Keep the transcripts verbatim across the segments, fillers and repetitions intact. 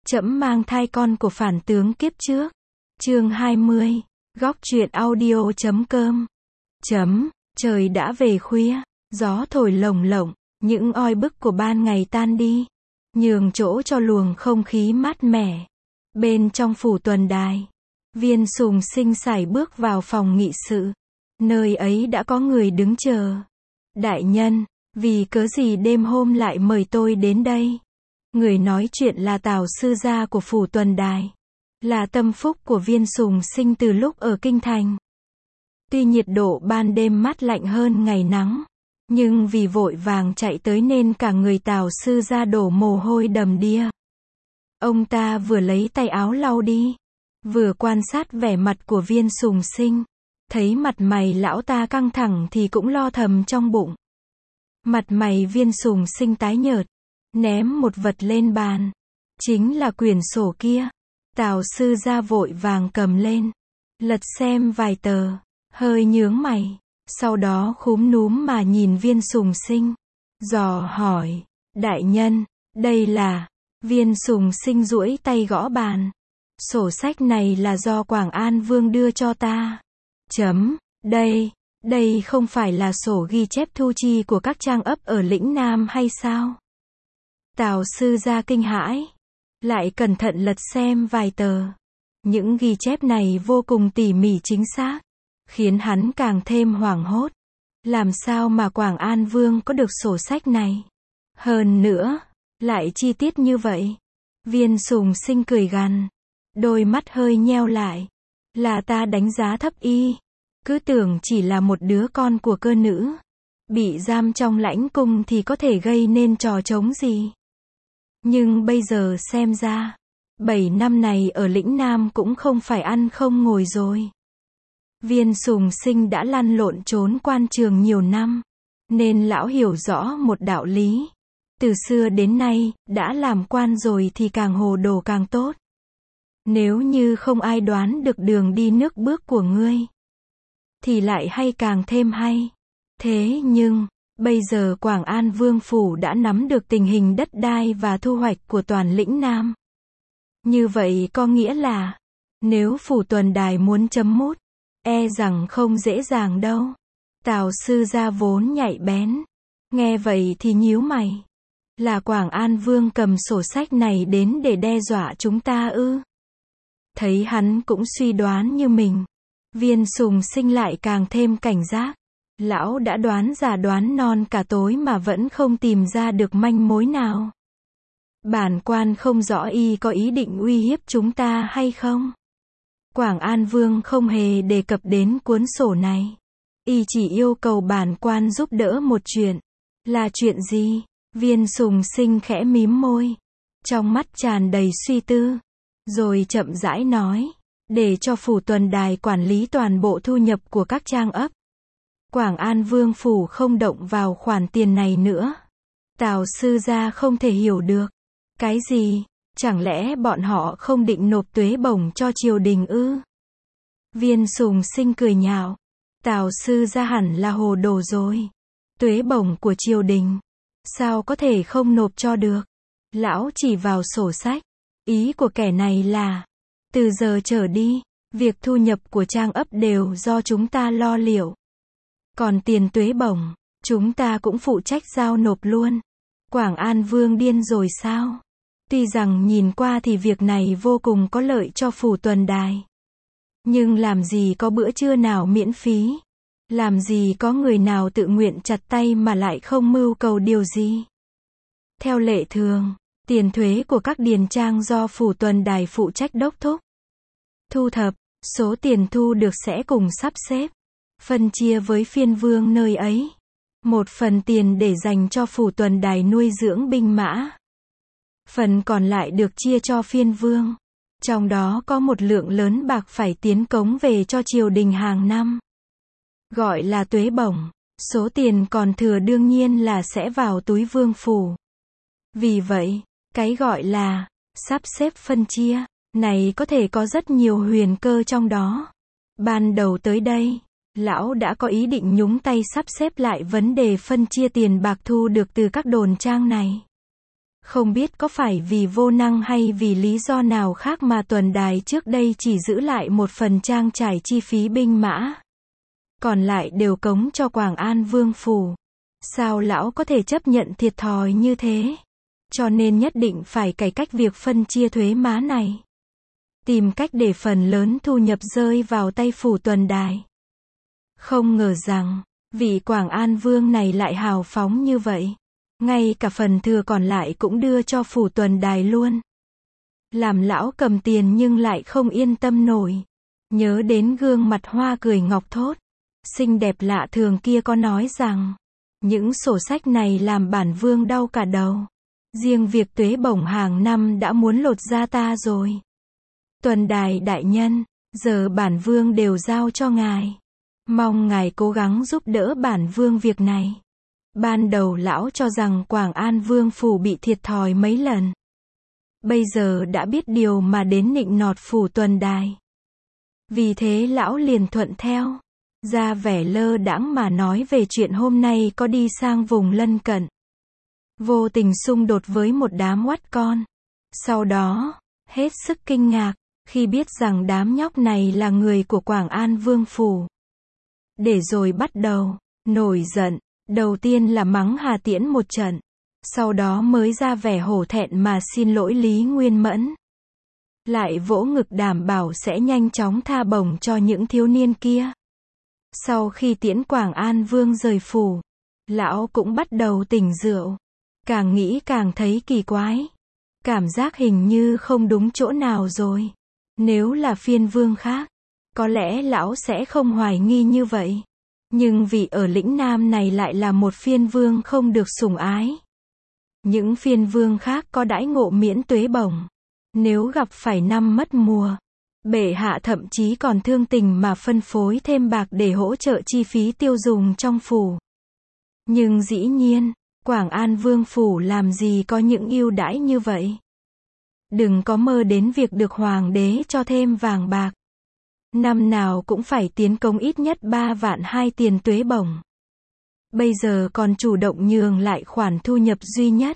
Trẫm mang thai con của phản tướng kiếp trước. Chương hai mươi. Góc truyện audio chấm com. Chấm. Trời đã về khuya, gió thổi lồng lộng, những oi bức của ban ngày tan đi, nhường chỗ cho luồng không khí mát mẻ. Bên trong phủ tuần đài, Viên Sùng Sinh sải bước vào phòng nghị sự. Nơi ấy đã có người đứng chờ. Đại nhân, vì cớ gì đêm hôm lại mời tôi đến đây? Người nói chuyện là Tào sư gia của phủ tuần đài, là tâm phúc của Viên Sùng Sinh từ lúc ở kinh thành. Tuy nhiệt độ ban đêm mát lạnh hơn ngày nắng, nhưng vì vội vàng chạy tới nên cả người Tào sư gia đổ mồ hôi đầm đìa. Ông ta vừa lấy tay áo lau đi, vừa quan sát vẻ mặt của Viên Sùng Sinh, thấy mặt mày lão ta căng thẳng thì cũng lo thầm trong bụng. Mặt mày Viên Sùng Sinh tái nhợt, ném một vật lên bàn. Chính là quyển sổ kia. Tào sư gia vội vàng cầm lên, lật xem vài tờ, hơi nhướng mày, sau đó khúm núm mà nhìn Viên Sùng Sinh, dò hỏi, đại nhân, đây là... Viên Sùng Sinh duỗi tay gõ bàn. Sổ sách này là do Quảng An Vương đưa cho ta. Chấm, đây, đây không phải là sổ ghi chép thu chi của các trang ấp ở lĩnh Nam hay sao? Tào sư gia kinh hãi, lại cẩn thận lật xem vài tờ. Những ghi chép này vô cùng tỉ mỉ chính xác, khiến hắn càng thêm hoảng hốt. Làm sao mà Quảng An Vương có được sổ sách này? Hơn nữa, lại chi tiết như vậy. Viên Sùng Sinh cười gằn, đôi mắt hơi nheo lại. Là ta đánh giá thấp y, cứ tưởng chỉ là một đứa con của cơ nữ, bị giam trong lãnh cung thì có thể gây nên trò trống gì. Nhưng bây giờ xem ra, bảy năm này ở lĩnh Nam cũng không phải ăn không ngồi rồi. Viên Sùng Sinh đã lăn lộn trốn quan trường nhiều năm, nên lão hiểu rõ một đạo lý. Từ xưa đến nay, đã làm quan rồi thì càng hồ đồ càng tốt. Nếu như không ai đoán được đường đi nước bước của ngươi, thì lại hay càng thêm hay. Thế nhưng, bây giờ Quảng An Vương Phủ đã nắm được tình hình đất đai và thu hoạch của toàn lĩnh Nam. Như vậy có nghĩa là, nếu phủ tuần đài muốn chấm mút, e rằng không dễ dàng đâu. Tào sư gia vốn nhạy bén, nghe vậy thì nhíu mày. Là Quảng An Vương cầm sổ sách này đến để đe dọa chúng ta ư? Thấy hắn cũng suy đoán như mình, Viên Sùng Sinh lại càng thêm cảnh giác. Lão đã đoán già đoán non cả tối mà vẫn không tìm ra được manh mối nào. Bản quan không rõ y có ý định uy hiếp chúng ta hay không. Quảng An Vương không hề đề cập đến cuốn sổ này. Y chỉ yêu cầu bản quan giúp đỡ một chuyện. Là chuyện gì? Viên Sùng Sinh khẽ mím môi, trong mắt tràn đầy suy tư, rồi chậm rãi nói, để cho phủ tuần đài quản lý toàn bộ thu nhập của các trang ấp. Quảng An Vương Phủ không động vào khoản tiền này nữa. Tào sư gia không thể hiểu được. Cái gì? Chẳng lẽ bọn họ không định nộp tuế bổng cho triều đình ư? Viên Sùng Sinh cười nhạo. Tào sư gia hẳn là hồ đồ rồi. Tuế bổng của triều đình, sao có thể không nộp cho được? Lão chỉ vào sổ sách. Ý của kẻ này là, từ giờ trở đi, việc thu nhập của trang ấp đều do chúng ta lo liệu. Còn tiền tuế bổng, chúng ta cũng phụ trách giao nộp luôn. Quảng An Vương điên rồi sao? Tuy rằng nhìn qua thì việc này vô cùng có lợi cho phủ tuần đài. Nhưng làm gì có bữa trưa nào miễn phí? Làm gì có người nào tự nguyện chặt tay mà lại không mưu cầu điều gì? Theo lệ thường, tiền thuế của các điền trang do phủ tuần đài phụ trách đốc thúc, thu thập, số tiền thu được sẽ cùng sắp xếp, phân chia với phiên vương nơi ấy. Một phần tiền để dành cho phủ tuần đài nuôi dưỡng binh mã. Phần còn lại được chia cho phiên vương. Trong đó có một lượng lớn bạc phải tiến cống về cho triều đình hàng năm. Gọi là tuế bổng. Số tiền còn thừa đương nhiên là sẽ vào túi vương phủ. Vì vậy, cái gọi là sắp xếp phân chia này có thể có rất nhiều huyền cơ trong đó. Ban đầu tới đây, lão đã có ý định nhúng tay sắp xếp lại vấn đề phân chia tiền bạc thu được từ các đồn trang này. Không biết có phải vì vô năng hay vì lý do nào khác mà tuần đài trước đây chỉ giữ lại một phần trang trải chi phí binh mã. Còn lại đều cống cho Quảng An Vương Phủ. Sao lão có thể chấp nhận thiệt thòi như thế? Cho nên nhất định phải cải cách việc phân chia thuế má này. Tìm cách để phần lớn thu nhập rơi vào tay phủ tuần đài. Không ngờ rằng, vị Quảng An Vương này lại hào phóng như vậy. Ngay cả phần thừa còn lại cũng đưa cho phủ tuần đài luôn. Làm lão cầm tiền nhưng lại không yên tâm nổi. Nhớ đến gương mặt hoa cười ngọc thốt, xinh đẹp lạ thường kia có nói rằng, những sổ sách này làm bản vương đau cả đầu. Riêng việc tuế bổng hàng năm đã muốn lột da ta rồi. Tuần đài đại nhân, giờ bản vương đều giao cho ngài. Mong ngài cố gắng giúp đỡ bản vương việc này. Ban đầu lão cho rằng Quảng An Vương Phủ bị thiệt thòi mấy lần. Bây giờ đã biết điều mà đến nịnh nọt phủ tuần đài. Vì thế lão liền thuận theo. Ra vẻ lơ đãng mà nói về chuyện hôm nay có đi sang vùng lân cận. Vô tình xung đột với một đám oắt con. Sau đó, hết sức kinh ngạc, khi biết rằng đám nhóc này là người của Quảng An Vương Phủ. Để rồi bắt đầu, nổi giận, đầu tiên là mắng Hà Tiễn một trận. Sau đó mới ra vẻ hổ thẹn mà xin lỗi Lý Nguyên Mẫn. Lại vỗ ngực đảm bảo sẽ nhanh chóng tha bổng cho những thiếu niên kia. Sau khi tiễn Quảng An Vương rời phủ, lão cũng bắt đầu tỉnh rượu. Càng nghĩ càng thấy kỳ quái. Cảm giác hình như không đúng chỗ nào rồi. Nếu là phiên vương khác, có lẽ lão sẽ không hoài nghi như vậy. Nhưng vì ở lĩnh Nam này lại là một phiên vương không được sủng ái. Những phiên vương khác có đãi ngộ miễn tuế bổng. Nếu gặp phải năm mất mùa, bệ hạ thậm chí còn thương tình mà phân phối thêm bạc để hỗ trợ chi phí tiêu dùng trong phủ. Nhưng dĩ nhiên, Quảng An Vương Phủ làm gì có những ưu đãi như vậy. Đừng có mơ đến việc được hoàng đế cho thêm vàng bạc. Năm nào cũng phải tiến cống ít nhất ba vạn hai tiền tuế bổng. Bây giờ còn chủ động nhường lại khoản thu nhập duy nhất.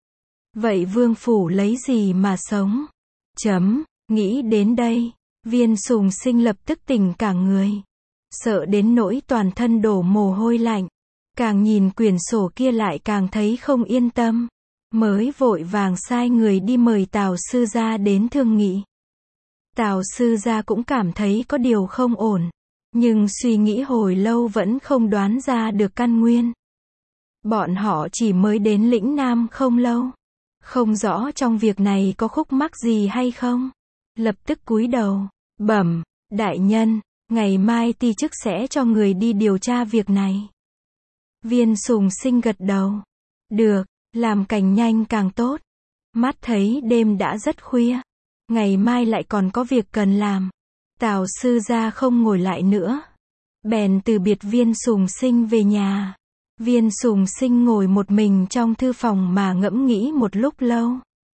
Vậy Vương Phủ lấy gì mà sống? Chấm, nghĩ đến đây, Viên Sùng Sinh lập tức tỉnh cả người. Sợ đến nỗi toàn thân đổ mồ hôi lạnh. Càng nhìn quyển sổ kia lại càng thấy không yên tâm. Mới vội vàng sai người đi mời Tào sư gia đến thương nghị. Tào sư gia cũng cảm thấy có điều không ổn. Nhưng suy nghĩ hồi lâu vẫn không đoán ra được căn nguyên. Bọn họ chỉ mới đến lĩnh Nam không lâu. Không rõ trong việc này có khúc mắc gì hay không. Lập tức cúi đầu, bẩm, đại nhân, ngày mai ti chức sẽ cho người đi điều tra việc này. Viên Sùng Sinh gật đầu. Được, làm càng nhanh càng tốt. Mắt thấy đêm đã rất khuya. Ngày mai lại còn có việc cần làm. Tào sư gia không ngồi lại nữa. Bèn từ biệt Viên Sùng Sinh về nhà. Viên Sùng Sinh ngồi một mình trong thư phòng mà ngẫm nghĩ một lúc lâu.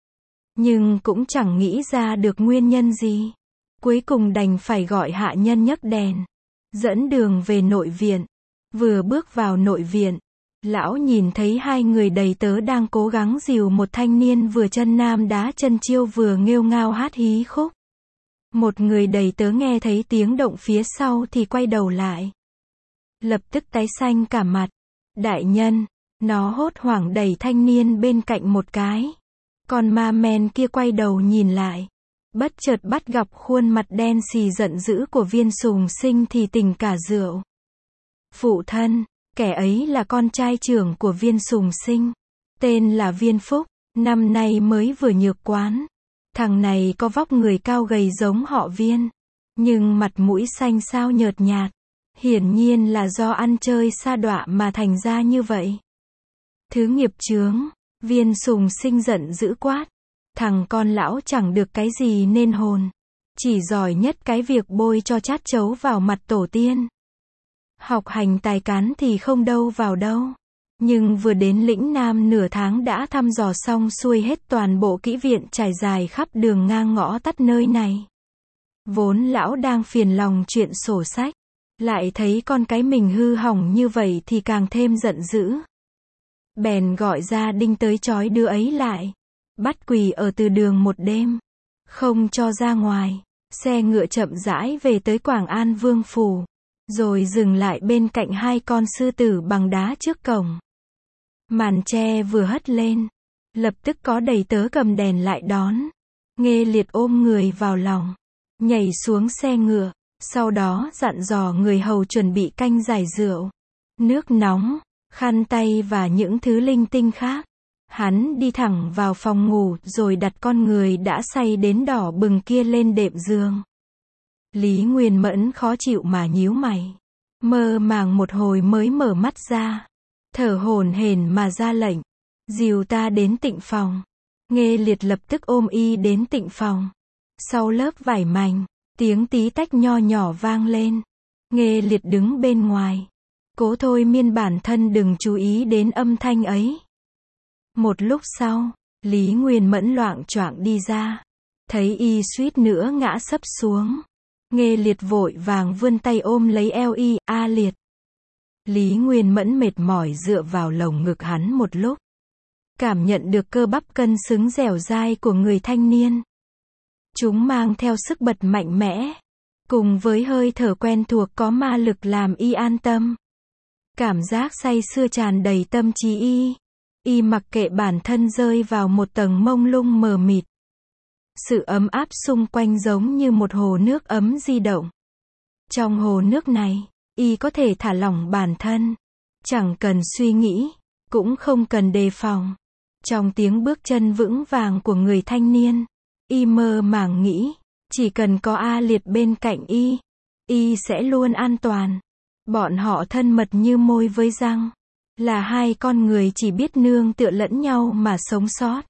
Nhưng cũng chẳng nghĩ ra được nguyên nhân gì. Cuối cùng đành phải gọi hạ nhân nhấc đèn. Dẫn đường về nội viện. Vừa bước vào nội viện, lão nhìn thấy hai người đầy tớ đang cố gắng dìu một thanh niên vừa chân nam đá chân chiêu vừa nghêu ngao hát hí khúc. Một người đầy tớ nghe thấy tiếng động phía sau thì quay đầu lại. Lập tức tái xanh cả mặt. Đại nhân, nó hốt hoảng đẩy thanh niên bên cạnh một cái. Còn ma men kia quay đầu nhìn lại. Bất chợt bắt gặp khuôn mặt đen xì giận dữ của Viên Sùng Sinh thì tỉnh cả rượu. Phụ thân, kẻ ấy là con trai trưởng của Viên Sùng Sinh. Tên là Viên Phúc, năm nay mới vừa nhược quán. Thằng này có vóc người cao gầy giống họ Viên. Nhưng mặt mũi xanh xao nhợt nhạt. Hiển nhiên là do ăn chơi sa đọa mà thành ra như vậy. Thứ nghiệp chướng, Viên Sùng Sinh giận dữ quát. Thằng con lão chẳng được cái gì nên hồn. Chỉ giỏi nhất cái việc bôi cho chát chấu vào mặt tổ tiên. Học hành tài cán thì không đâu vào đâu. Nhưng vừa đến lĩnh Nam nửa tháng đã thăm dò xong xuôi hết toàn bộ kỹ viện trải dài khắp đường ngang ngõ tắt nơi này. Vốn lão đang phiền lòng chuyện sổ sách. Lại thấy con cái mình hư hỏng như vậy thì càng thêm giận dữ. Bèn gọi gia đình tới trói đứa ấy lại. Bắt quỳ ở từ đường một đêm. Không cho ra ngoài. Xe ngựa chậm rãi về tới Quảng An Vương Phủ. Rồi dừng lại bên cạnh hai con sư tử bằng đá trước cổng. Màn tre vừa hất lên. Lập tức có đầy tớ cầm đèn lại đón. Nghê Liệt ôm người vào lòng. Nhảy xuống xe ngựa. Sau đó dặn dò người hầu chuẩn bị canh giải rượu. Nước nóng, khăn tay và những thứ linh tinh khác. Hắn đi thẳng vào phòng ngủ rồi đặt con người đã say đến đỏ bừng kia lên đệm giường. Lý Nguyên Mẫn khó chịu mà nhíu mày. Mơ màng một hồi mới mở mắt ra. Thở hổn hển mà ra lệnh. Dìu ta đến tịnh phòng. Nghê Liệt lập tức ôm y đến tịnh phòng. Sau lớp vải mảnh, tiếng tí tách nho nhỏ vang lên. Nghê Liệt đứng bên ngoài. Cố thôi miên bản thân đừng chú ý đến âm thanh ấy. Một lúc sau, Lý Nguyên Mẫn loạng choạng đi ra. Thấy y suýt nữa ngã sấp xuống. Nghê Liệt vội vàng vươn tay ôm lấy eo y, a Liệt. Lý Nguyên Mẫn mệt mỏi dựa vào lồng ngực hắn một lúc. Cảm nhận được cơ bắp cân xứng dẻo dai của người thanh niên. Chúng mang theo sức bật mạnh mẽ. Cùng với hơi thở quen thuộc có ma lực làm y an tâm. Cảm giác say sưa tràn đầy tâm trí y. Y mặc kệ bản thân rơi vào một tầng mông lung mờ mịt. Sự ấm áp xung quanh giống như một hồ nước ấm di động. Trong hồ nước này, y có thể thả lỏng bản thân. Chẳng cần suy nghĩ, cũng không cần đề phòng. Trong tiếng bước chân vững vàng của người thanh niên, y mơ màng nghĩ, chỉ cần có A Liệt bên cạnh y, y sẽ luôn an toàn. Bọn họ thân mật như môi với răng. Là hai con người chỉ biết nương tựa lẫn nhau mà sống sót.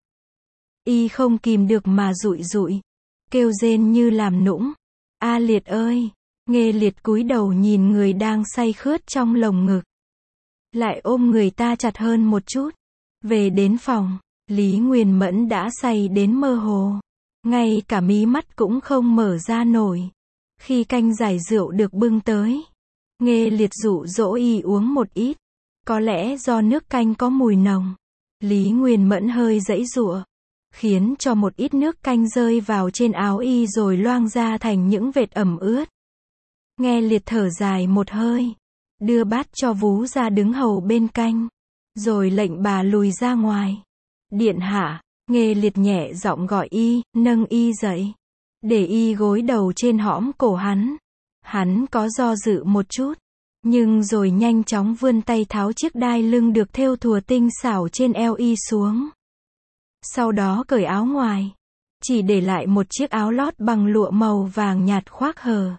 Y không kìm được mà rụi rụi. Kêu rên như làm nũng. A Liệt ơi! Nghê Liệt cúi đầu nhìn người đang say khướt trong lồng ngực. Lại ôm người ta chặt hơn một chút. Về đến phòng, Lý Nguyên Mẫn đã say đến mơ hồ. Ngay cả mí mắt cũng không mở ra nổi. Khi canh giải rượu được bưng tới, Nghê Liệt dụ dỗ y uống một ít. Có lẽ do nước canh có mùi nồng. Lý Nguyên Mẫn hơi giãy giụa, khiến cho một ít nước canh rơi vào trên áo y rồi loang ra thành những vệt ẩm ướt. Nghe Liệt thở dài một hơi, đưa bát cho Vú ra đứng hầu bên canh, rồi lệnh bà lùi ra ngoài. Điện hạ, Nghê Liệt nhẹ giọng gọi y, nâng y dậy, để y gối đầu trên hõm cổ hắn. Hắn có do dự một chút, nhưng rồi nhanh chóng vươn tay tháo chiếc đai lưng được thêu thùa tinh xảo trên eo y xuống. Sau đó cởi áo ngoài, chỉ để lại một chiếc áo lót bằng lụa màu vàng nhạt khoác hờ.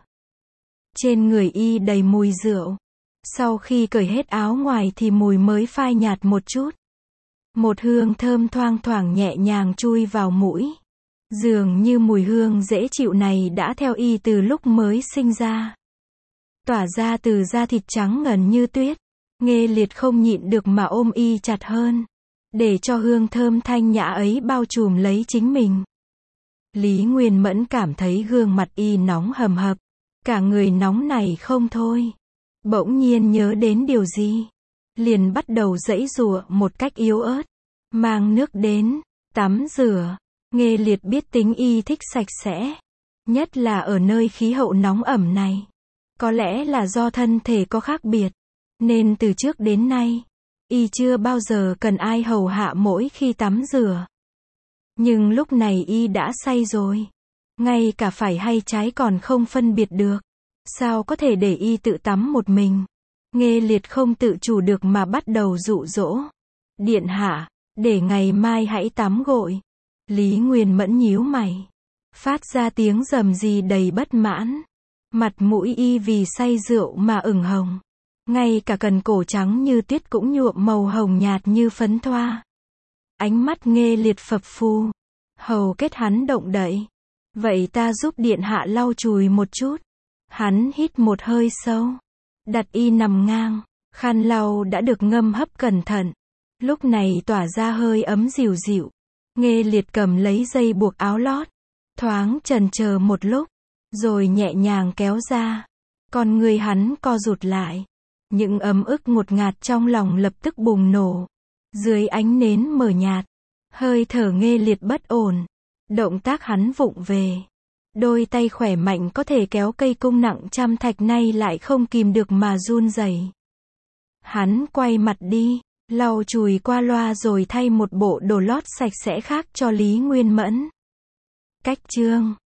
Trên người y đầy mùi rượu. Sau khi cởi hết áo ngoài thì mùi mới phai nhạt một chút. Một hương thơm thoang thoảng nhẹ nhàng chui vào mũi. Dường như mùi hương dễ chịu này đã theo y từ lúc mới sinh ra. Tỏa ra từ da thịt trắng ngần như tuyết. Nghê Liệt không nhịn được mà ôm y chặt hơn, để cho hương thơm thanh nhã ấy bao trùm lấy chính mình. Lý Nguyên Mẫn cảm thấy gương mặt y nóng hầm hập. Cả người nóng này không thôi. Bỗng nhiên nhớ đến điều gì. Liền bắt đầu giãy giụa một cách yếu ớt. Mang nước đến, tắm rửa. Nghê Liệt biết tính y thích sạch sẽ. Nhất là ở nơi khí hậu nóng ẩm này. Có lẽ là do thân thể có khác biệt. Nên từ trước đến nay, y chưa bao giờ cần ai hầu hạ mỗi khi tắm rửa. Nhưng lúc này y đã say rồi. Ngay cả phải hay trái còn không phân biệt được. Sao có thể để y tự tắm một mình. Nghê Liệt không tự chủ được mà bắt đầu dụ dỗ. Điện hạ, để ngày mai hãy tắm gội. Lý Nguyên Mẫn nhíu mày, phát ra tiếng rầm rì đầy bất mãn. Mặt mũi y vì say rượu mà ửng hồng. Ngay cả cần cổ trắng như tuyết cũng nhuộm màu hồng nhạt như phấn thoa. Ánh mắt Nghê Liệt phập phù. Hầu kết hắn động đậy. Vậy ta giúp điện hạ lau chùi một chút. Hắn hít một hơi sâu. Đặt y nằm ngang. Khăn lau đã được ngâm hấp cẩn thận. Lúc này tỏa ra hơi ấm dịu dịu. Nghê Liệt cầm lấy dây buộc áo lót. Thoáng chần chờ một lúc. Rồi nhẹ nhàng kéo ra. Con người hắn co rụt lại. Những ấm ức ngột ngạt trong lòng lập tức bùng nổ. Dưới ánh nến mờ nhạt, Hơi thở nghe liệt bất ổn. Động tác hắn vụng về. Đôi tay khỏe mạnh có thể kéo cây cung nặng trăm thạch nay lại không kìm được mà run rẩy. Hắn quay mặt đi, lau chùi qua loa rồi thay một bộ đồ lót sạch sẽ khác cho Lý Nguyên Mẫn. Cách chương